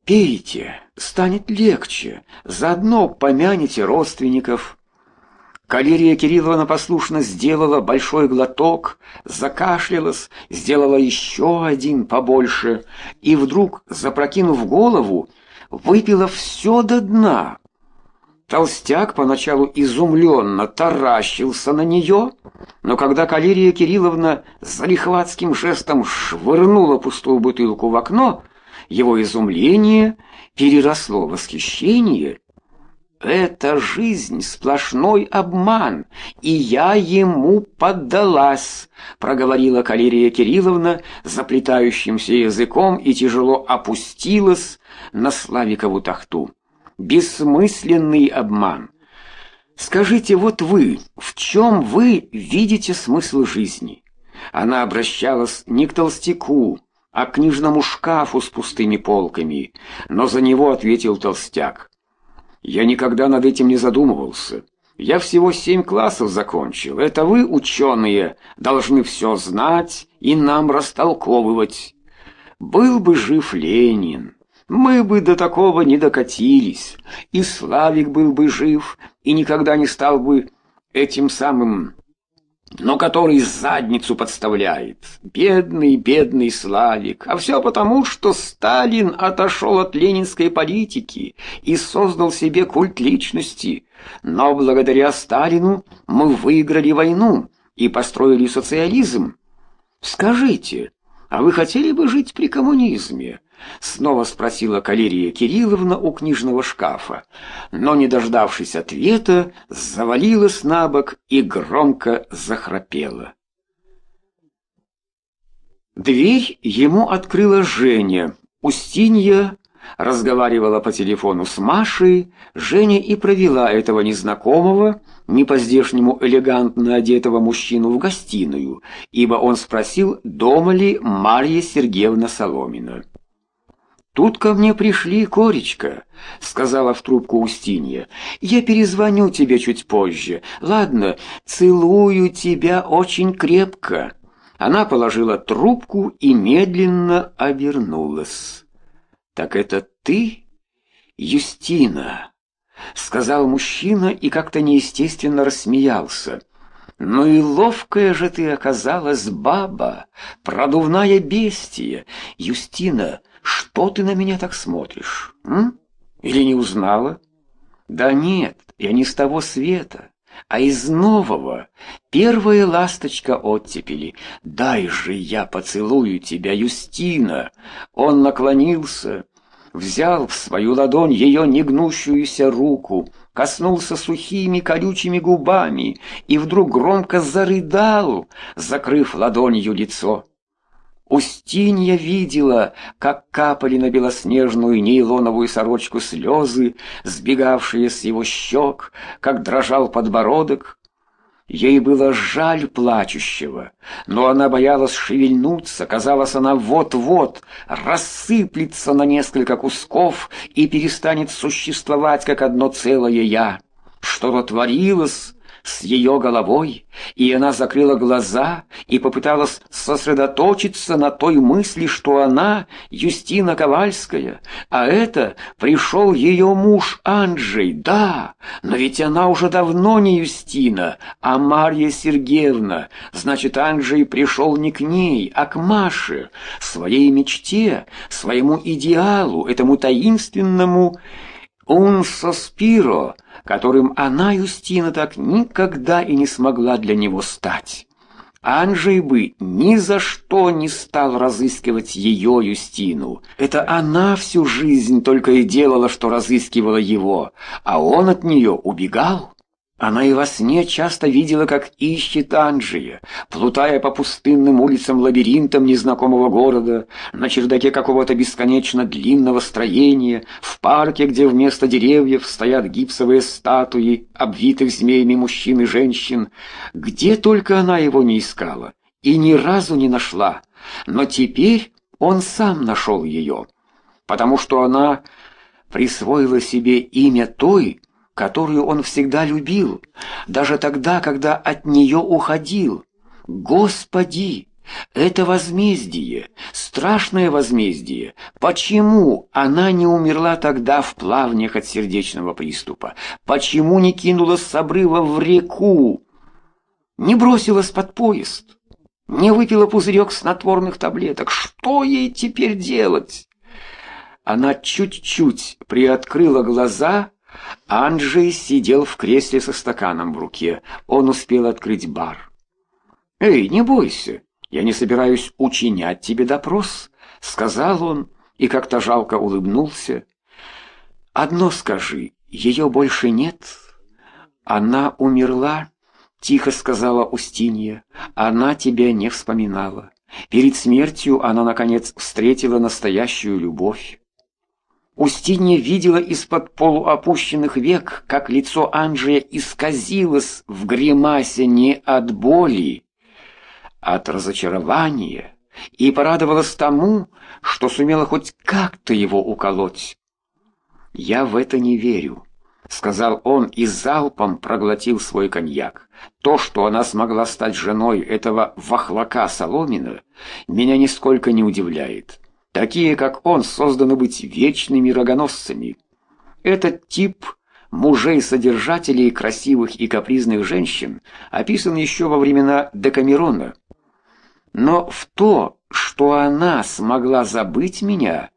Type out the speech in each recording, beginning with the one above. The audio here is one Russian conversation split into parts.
Пейте, станет легче, заодно помяните родственников». Калерия Кирилловна послушно сделала большой глоток, закашлялась, сделала еще один побольше и вдруг, запрокинув голову, выпила все до дна. Толстяк поначалу изумленно таращился на нее, но когда Калерия Кирилловна залихватским жестом швырнула пустую бутылку в окно, его изумление переросло в восхищение. «Это жизнь, сплошной обман, и я ему поддалась», — проговорила Калерия Кирилловна заплетающимся языком и тяжело опустилась на Славикову тахту. «Бессмысленный обман. Скажите, вот вы, в чем вы видите смысл жизни?» Она обращалась не к толстяку, а к книжному шкафу с пустыми полками, но за него ответил толстяк. «Я никогда над этим не задумывался. Я всего 7 классов закончил. Это вы, ученые, должны все знать и нам растолковывать. Был бы жив Ленин, мы бы до такого не докатились, и Славик был бы жив, и никогда не стал бы этим самым, но который задницу подставляет. Бедный, бедный Славик. А все потому, что Сталин отошел от ленинской политики и создал себе культ личности. Но благодаря Сталину мы выиграли войну и построили социализм. Скажите, а вы хотели бы жить при коммунизме?» Снова спросила Калерия Кирилловна у книжного шкафа, но, не дождавшись ответа, завалилась на бок и громко захрапела. Дверь ему открыла Женя. Устинья разговаривала по телефону с Машей. Женя и провела этого незнакомого, не по-здешнему элегантно одетого мужчину в гостиную, ибо он спросил, дома ли Марья Сергеевна Соломина. «Тут ко мне пришли, Коречка», — сказала в трубку Устинья. «Я перезвоню тебе чуть позже. Ладно, целую тебя очень крепко». Она положила трубку и медленно обернулась. «Так это ты, Юстина?» — сказал мужчина и как-то неестественно рассмеялся. «Ну и ловкая же ты оказалась, баба, продувная бестия. Юстина, что ты на меня так смотришь, м? Или не узнала?» «Да нет, я не с того света, а из нового. Первая ласточка оттепели. Дай же я поцелую тебя, Юстина». Он наклонился, взял в свою ладонь ее негнущуюся руку, коснулся сухими колючими губами и вдруг громко зарыдал, закрыв ладонью лицо. Устинья видела, как капали на белоснежную нейлоновую сорочку слезы, сбегавшие с его щек, как дрожал подбородок. Ей было жаль плачущего, но она боялась шевельнуться. Казалось, она вот-вот рассыплется на несколько кусков и перестанет существовать как одно целое «я». Что-то творилось с ее головой, и она закрыла глаза и попыталась сосредоточиться на той мысли, что она Юстина Ковальская, а это пришел ее муж Анджей. Да, но ведь она уже давно не Юстина, а Марья Сергеевна. Значит, Анджей пришел не к ней, а к Маше, своей мечте, своему идеалу, этому таинственному «un sospiro», которым она, Юстина, так никогда и не смогла для него стать. Анджей бы ни за что не стал разыскивать ее, Юстину. Это она всю жизнь только и делала, что разыскивала его, а он от нее убегал. Она и во сне часто видела, как ищет Анджея, плутая по пустынным улицам-лабиринтам незнакомого города, на чердаке какого-то бесконечно длинного строения, в парке, где вместо деревьев стоят гипсовые статуи, обвитых змеями мужчин и женщин. Где только она его не искала и ни разу не нашла, но теперь он сам нашел ее, потому что она присвоила себе имя той, которую он всегда любил, даже тогда, когда от нее уходил. Господи, Это возмездие, страшное возмездие. Почему она не умерла тогда в плавнях от сердечного приступа? Почему не кинулась с обрыва в реку? Не бросилась под поезд? Не выпила пузырек снотворных таблеток? Что ей теперь делать? Она чуть-чуть приоткрыла глаза. Анджей сидел в кресле со стаканом в руке. Он успел открыть бар. «Эй, не бойся, я не собираюсь учинять тебе допрос», — сказал он и как-то жалко улыбнулся. «Одно скажи, ее больше нет?» «Она умерла», — тихо сказала Устинья. «Она тебя не вспоминала. Перед смертью она, наконец, встретила настоящую любовь». Устинья видела из-под полуопущенных век, как лицо Анджея исказилось в гримасе не от боли, а от разочарования, и порадовалась тому, что сумела хоть как-то его уколоть. «Я в это не верю», — сказал он и залпом проглотил свой коньяк. «То, что она смогла стать женой этого вахлака Соломина, меня нисколько не удивляет. Такие, как он, созданы быть вечными рогоносцами. Этот тип мужей-содержателей красивых и капризных женщин описан еще во времена Декамерона. Но в то, что она смогла забыть меня,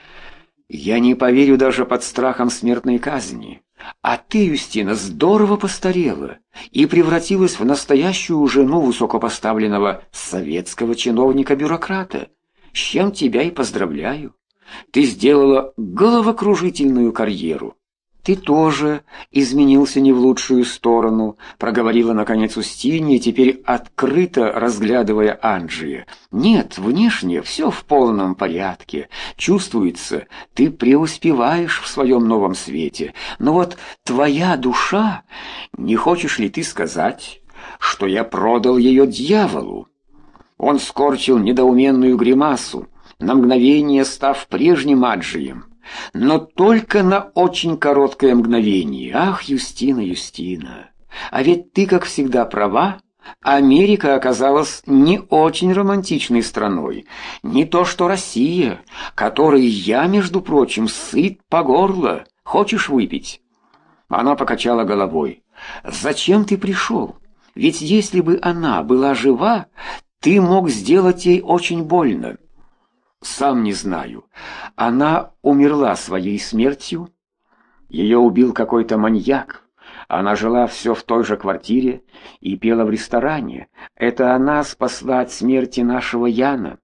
я не поверю даже под страхом смертной казни. А ты, Юстина, здорово постарела и превратилась в настоящую жену высокопоставленного советского чиновника-бюрократа. С чем тебя и поздравляю. Ты сделала головокружительную карьеру. Ты тоже изменился не в лучшую сторону, проговорила наконец Устинья, теперь открыто разглядывая Анджея. Нет, внешне все в полном порядке. Чувствуется, ты преуспеваешь в своем новом свете. Но вот твоя душа, не хочешь ли ты сказать, что я продал ее дьяволу? Он скорчил недоуменную гримасу, на мгновение став прежним Аджием, но только на очень короткое мгновение. Ах, Юстина, Юстина, а ведь ты, как всегда, права. Америка оказалась не очень романтичной страной, не то что Россия, которой я, между прочим, сыт по горло. Хочешь выпить? Она покачала головой. Зачем ты пришел? Ведь если бы она была жива, ты мог сделать ей очень больно. Сам не знаю. Она умерла своей смертью. Ее убил какой-то маньяк. Она жила все в той же квартире и пела в ресторане. Это она спасла от смерти нашего Яна.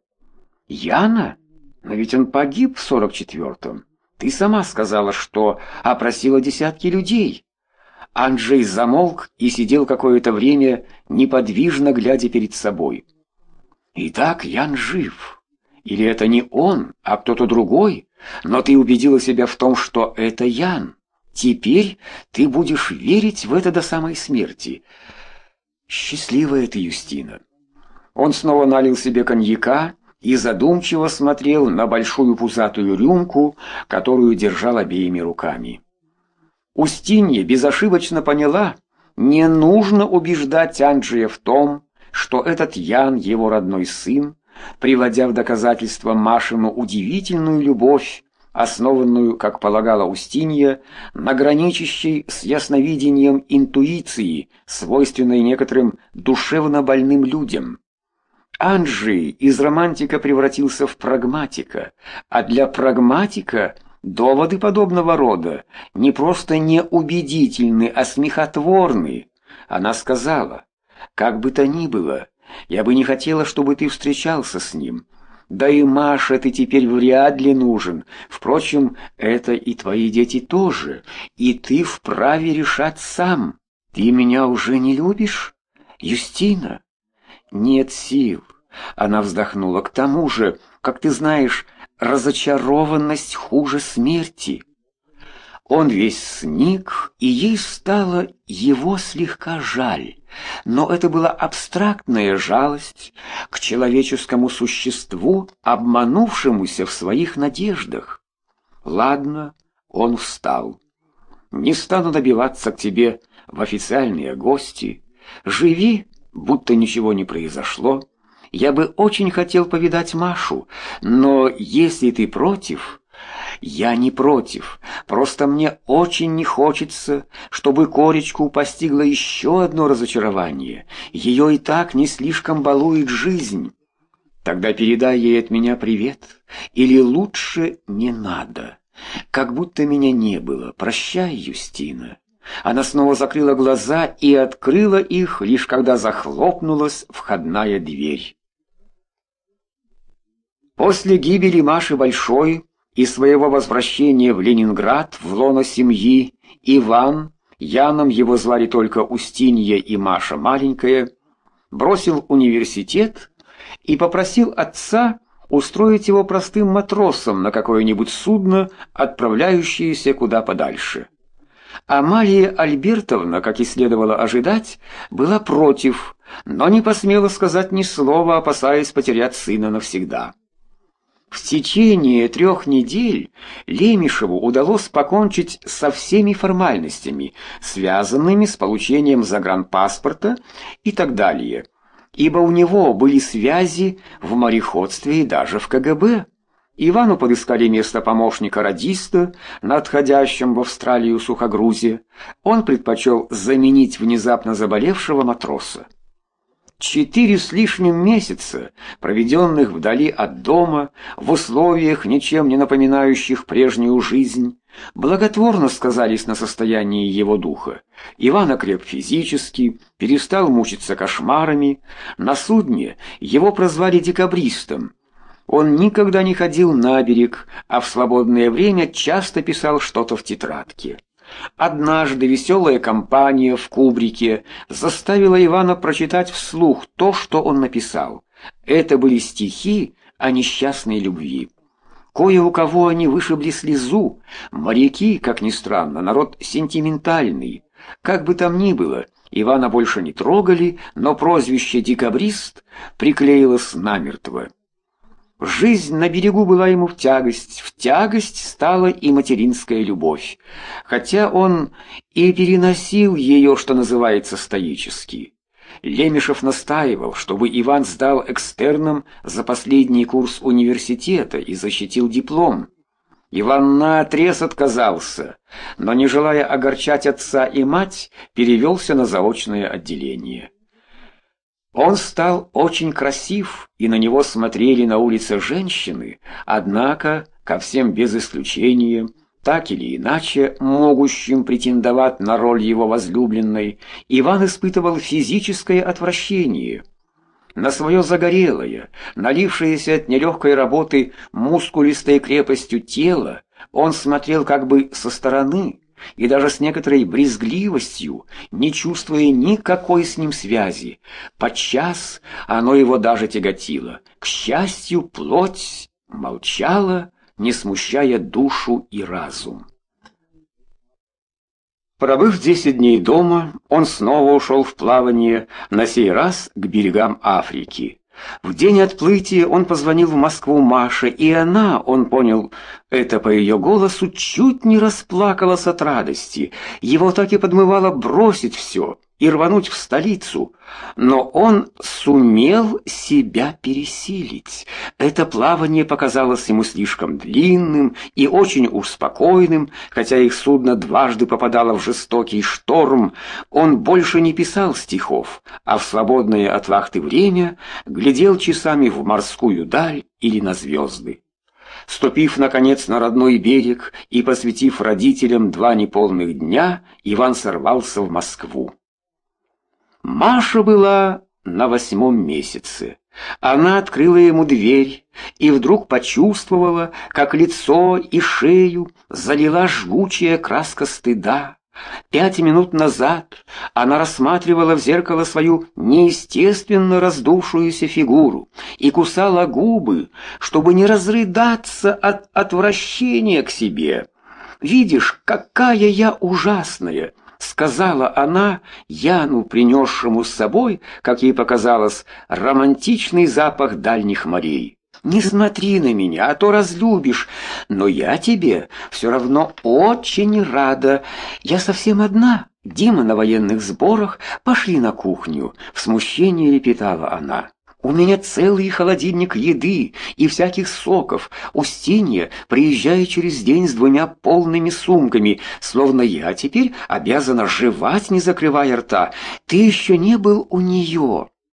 Яна? Но ведь он погиб в 44-м. Ты сама сказала, что опросила десятки людей. Анджей замолк и сидел какое-то время, неподвижно глядя перед собой. Итак, Ян жив. Или это не он, а кто-то другой? Но ты убедила себя в том, что это Ян. Теперь ты будешь верить в это до самой смерти. Счастливая ты, Юстина. Он снова налил себе коньяка и задумчиво смотрел на большую пузатую рюмку, которую держал обеими руками. Устинья безошибочно поняла, не нужно убеждать Анджея в том, что этот Ян его родной сын, приводя в доказательство Машину удивительную любовь, основанную, как полагала Устинья, на граничащей с ясновидением интуиции, свойственной некоторым душевно больным людям. Анджей из романтика превратился в прагматика, а для прагматика доводы подобного рода не просто неубедительны, а смехотворны. Она сказала: «Как бы то ни было, я бы не хотела, чтобы ты встречался с ним. Да и Маше ты теперь вряд ли нужен. Впрочем, это и твои дети тоже, и ты вправе решать сам. Ты меня уже не любишь, Юстина?» «Нет сил», — она вздохнула. «К тому же, как ты знаешь, разочарованность хуже смерти». Он весь сник, и ей стало его слегка жаль. Но это была абстрактная жалость к человеческому существу, обманувшемуся в своих надеждах. «Ладно», — он встал. «Не стану добиваться к тебе в официальные гости. Живи, будто ничего не произошло. Я бы очень хотел повидать Машу, но если ты против...» «Я не против, просто мне очень не хочется, чтобы Коречку постигло еще одно разочарование. Ее и так не слишком балует жизнь. Тогда передай ей от меня привет, или лучше не надо. Как будто меня не было. Прощай, Юстина». Она снова закрыла глаза и открыла их, лишь когда захлопнулась входная дверь. После гибели Маши Большой и своего возвращения в Ленинград в лоно семьи Иван, Яном его звали только Устинья и Маша Маленькая, бросил университет и попросил отца устроить его простым матросом на какое-нибудь судно, отправляющееся куда подальше. Амалия Альбертовна, как и следовало ожидать, была против, но не посмела сказать ни слова, опасаясь потерять сына навсегда. В течение 3 недель Лемешеву удалось покончить со всеми формальностями, связанными с получением загранпаспорта и так далее, ибо у него были связи в мореходстве и даже в КГБ. Ивану подыскали место помощника-радиста на отходящем в Австралию сухогрузе. Он предпочел заменить внезапно заболевшего матроса. 4 с лишним месяца, проведенных вдали от дома, в условиях, ничем не напоминающих прежнюю жизнь, благотворно сказались на состоянии его духа. Иван окреп физически, перестал мучиться кошмарами. На судне его прозвали декабристом. Он никогда не ходил на берег, а в свободное время часто писал что-то в тетрадке. Однажды веселая компания в кубрике заставила Ивана прочитать вслух то, что он написал. Это были стихи о несчастной любви. Кое у кого они вышибли слезу. Моряки, как ни странно, народ сентиментальный. Как бы там ни было, Ивана больше не трогали, но прозвище «декабрист» приклеилось намертво. Жизнь на берегу была ему в тягость стала и материнская любовь, хотя он и переносил ее, что называется, стоически. Лемешев настаивал, чтобы Иван сдал экстерном за последний курс университета и защитил диплом. Иван наотрез отказался, но, не желая огорчать отца и мать, перевелся на заочное отделение. Он стал очень красив, и на него смотрели на улице женщины, однако, ко всем без исключения, так или иначе могущим претендовать на роль его возлюбленной, Иван испытывал физическое отвращение. На свое загорелое, налившееся от нелегкой работы мускулистой крепостью тело, он смотрел как бы со стороны, и даже с некоторой брезгливостью, не чувствуя никакой с ним связи. Подчас оно его даже тяготило. К счастью, плоть молчала, не смущая душу и разум. Пробыв 10 дней дома, он снова ушел в плавание, на сей раз к берегам Африки. В день отплытия он позвонил в Москву Маше, и она, он понял это по ее голосу, чуть не расплакалась от радости. Его так и подмывало бросить все и рвануть в столицу, но он сумел себя пересилить. Это плавание показалось ему слишком длинным и очень уж спокойным, хотя их судно дважды попадало в жестокий шторм. Он больше не писал стихов, а в свободное от вахты время глядел часами в морскую даль или на звезды. Ступив, наконец, на родной берег и посвятив родителям 2 неполных дня, Иван сорвался в Москву. Маша была на 8-м месяце. Она открыла ему дверь и вдруг почувствовала, как лицо и шею залила жгучая краска стыда. 5 минут назад она рассматривала в зеркало свою неестественно раздувшуюся фигуру и кусала губы, чтобы не разрыдаться от отвращения к себе. «Видишь, какая я ужасная!» — сказала она Яну, принесшему с собой, как ей показалось, романтичный запах дальних морей. «Не смотри на меня, а то разлюбишь, но я тебе все равно очень рада. Я совсем одна. Дима на военных сборах, пошли на кухню», — в смущении лепетала она. У меня целый холодильник еды и всяких соков. Устинья приезжает через день с 2 полными сумками, словно я теперь обязана жевать, не закрывая рта. Ты еще не был у нее».